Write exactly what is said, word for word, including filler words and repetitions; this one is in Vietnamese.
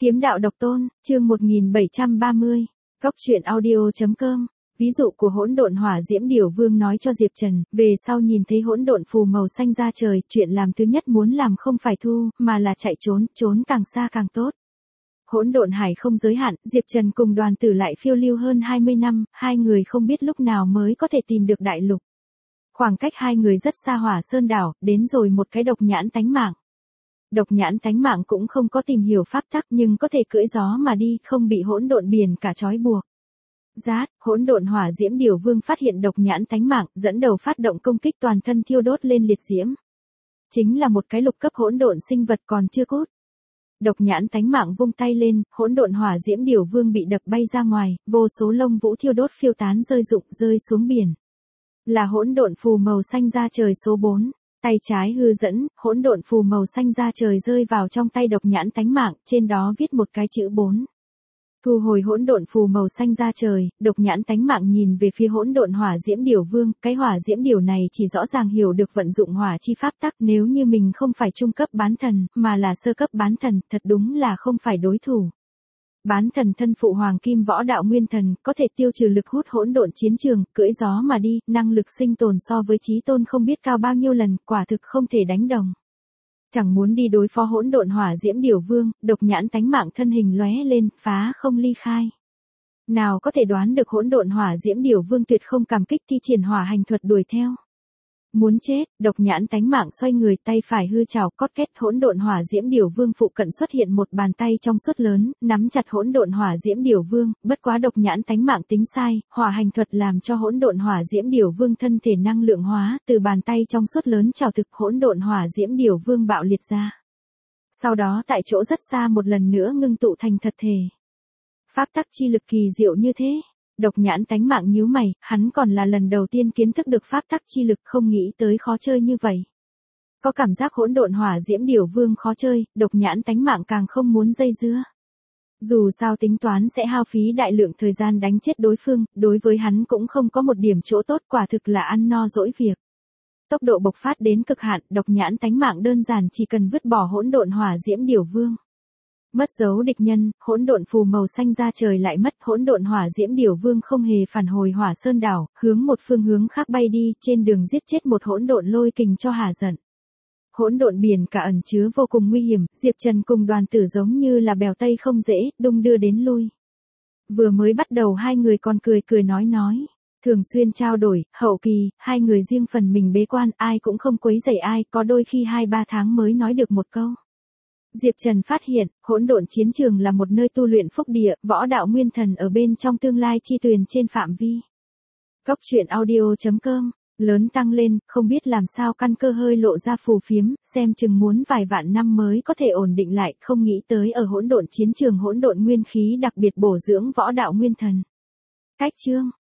Kiếm đạo độc tôn, chương một nghìn bảy trăm ba mươi. Góc truyện audio.com. Ví dụ của hỗn độn hỏa diễm điểu vương nói cho Diệp Trần, về sau nhìn thấy hỗn độn phù màu xanh ra trời, chuyện làm thứ nhất muốn làm không phải thu, mà là chạy trốn, trốn càng xa càng tốt. Hỗn độn hải không giới hạn, Diệp Trần cùng đoàn tử lại phiêu lưu hơn hai mươi năm, hai người không biết lúc nào mới có thể tìm được đại lục. Khoảng cách hai người rất xa Hỏa Sơn đảo, đến rồi một cái độc nhãn tánh mạng. Độc nhãn tánh mạng cũng không có tìm hiểu pháp tắc nhưng có thể cưỡi gió mà đi, không bị hỗn độn biển cả trói buộc. Rát, hỗn độn hỏa diễm điểu vương phát hiện độc nhãn tánh mạng, dẫn đầu phát động công kích toàn thân thiêu đốt lên liệt diễm. Chính là một cái lục cấp hỗn độn sinh vật còn chưa cút. Độc nhãn tánh mạng vung tay lên, hỗn độn hỏa diễm điểu vương bị đập bay ra ngoài, vô số lông vũ thiêu đốt phiêu tán rơi rụng rơi xuống biển. Là hỗn độn phù màu xanh ra trời số bốn. Tay trái hư dẫn, hỗn độn phù màu xanh ra trời rơi vào trong tay độc nhãn tánh mạng, trên đó viết một cái chữ bốn. Thu hồi hỗn độn phù màu xanh ra trời, độc nhãn tánh mạng nhìn về phía hỗn độn hỏa diễm điểu vương, cái hỏa diễm điểu này chỉ rõ ràng hiểu được vận dụng hỏa chi pháp tắc, nếu như mình không phải trung cấp bán thần, mà là sơ cấp bán thần, thật đúng là không phải đối thủ. Bán thần thân phụ hoàng kim võ đạo nguyên thần, có thể tiêu trừ lực hút hỗn độn chiến trường, cưỡi gió mà đi, năng lực sinh tồn so với chí tôn không biết cao bao nhiêu lần, quả thực không thể đánh đồng. Chẳng muốn đi đối phó hỗn độn hỏa diễm điểu vương, độc nhãn tánh mạng thân hình lóe lên, phá không ly khai. Nào có thể đoán được hỗn độn hỏa diễm điểu vương tuyệt không cảm kích thi triển hỏa hành thuật đuổi theo. Muốn chết, độc nhãn tánh mạng xoay người, tay phải hư chảo cót két, hỗn độn hỏa diễm điểu vương phụ cận xuất hiện một bàn tay trong suốt lớn, nắm chặt hỗn độn hỏa diễm điểu vương, bất quá độc nhãn tánh mạng tính sai, hỏa hành thuật làm cho hỗn độn hỏa diễm điểu vương thân thể năng lượng hóa, từ bàn tay trong suốt lớn chảo thực, hỗn độn hỏa diễm điểu vương bạo liệt ra. Sau đó tại chỗ rất xa một lần nữa ngưng tụ thành thật thể. Pháp tắc chi lực kỳ diệu như thế. Độc nhãn tánh mạng nhíu mày, hắn còn là lần đầu tiên kiến thức được pháp tắc chi lực, không nghĩ tới khó chơi như vậy. Có cảm giác hỗn độn hỏa diễm điểu vương khó chơi, độc nhãn tánh mạng càng không muốn dây dưa. Dù sao tính toán sẽ hao phí đại lượng thời gian đánh chết đối phương, đối với hắn cũng không có một điểm chỗ tốt, quả thực là ăn no dỗi việc. Tốc độ bộc phát đến cực hạn, độc nhãn tánh mạng đơn giản chỉ cần vứt bỏ hỗn độn hỏa diễm điểu vương. Mất dấu địch nhân, hỗn độn phù màu xanh ra trời lại mất, hỗn độn hỏa diễm điểu vương không hề phản hồi Hỏa Sơn đảo, hướng một phương hướng khác bay đi, trên đường giết chết một hỗn độn lôi kình cho hả giận. Hỗn độn biển cả ẩn chứa vô cùng nguy hiểm, Diệp Trần cùng đoàn tử giống như là bèo tây không dễ, đung đưa đến lui. Vừa mới bắt đầu hai người còn cười cười nói nói, thường xuyên trao đổi, hậu kỳ, hai người riêng phần mình bế quan, ai cũng không quấy rầy ai, có đôi khi hai ba tháng mới nói được một câu. Diệp Trần phát hiện, hỗn độn chiến trường là một nơi tu luyện phúc địa, võ đạo nguyên thần ở bên trong tương lai chi tuyền trên phạm vi. Góc truyện audio.com, lớn tăng lên, không biết làm sao căn cơ hơi lộ ra phù phiếm, xem chừng muốn vài vạn năm mới có thể ổn định lại, không nghĩ tới ở hỗn độn chiến trường hỗn độn nguyên khí đặc biệt bổ dưỡng võ đạo nguyên thần. Cách chương,